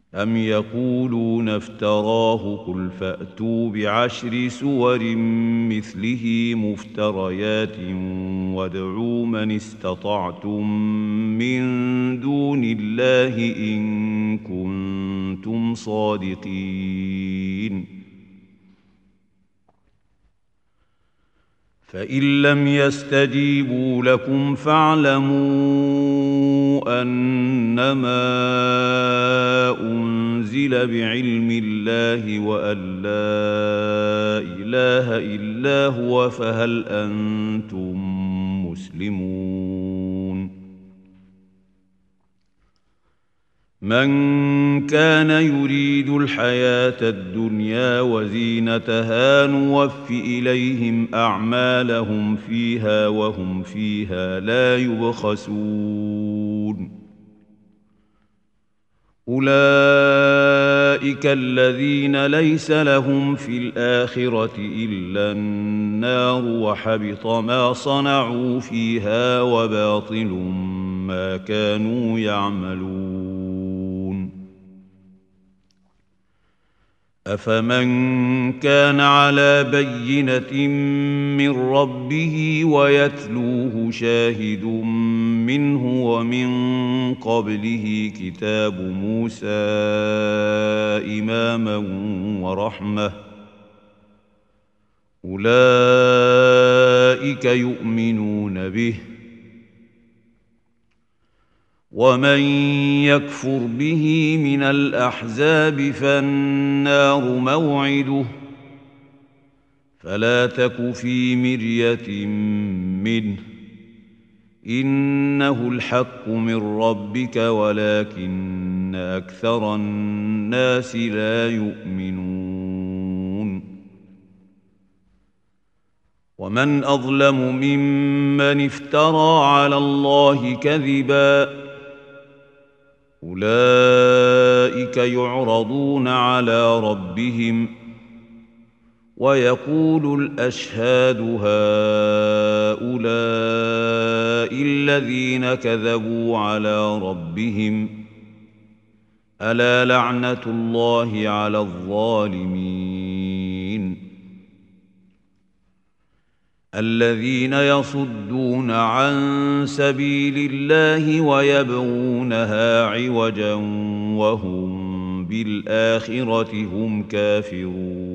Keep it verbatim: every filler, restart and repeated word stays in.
أم يقولون افتراه قل فأتوا بعشر سور مثله مفتريات وادعوا من استطعتم من دون الله إن كنتم صادقين فإن لم يستجيبوا لكم فاعلموا أنما أنزل بعلم الله وأن لا إله إلا هو فهل أنتم مسلمون من كان يريد الحياة الدنيا وزينتها نوف إليهم أعمالهم فيها وهم فيها لا يبخسون أولئك الذين ليس لهم في الآخرة إلا النار وحبط ما صنعوا فيها وباطل ما كانوا يعملون أفمن كان على بينة من ربه ويتلوه شاهد منه ومن قبله كتاب موسى إماما ورحمة أولئك يؤمنون به ومن يكفر به من الأحزاب فالنار موعده فلا تك في مرية منه إنه الحق من ربك ولكن أكثر الناس لا يؤمنون ومن أظلم ممن افترى على الله كذبا أولئك يعرضون على ربهم ويقول الأشهاد هؤلاء الذين كذبوا على ربهم ألا لعنة الله على الظالمين الذين يصدون عن سبيل الله ويبغونها عوجا وهم بالآخرة هم كافرون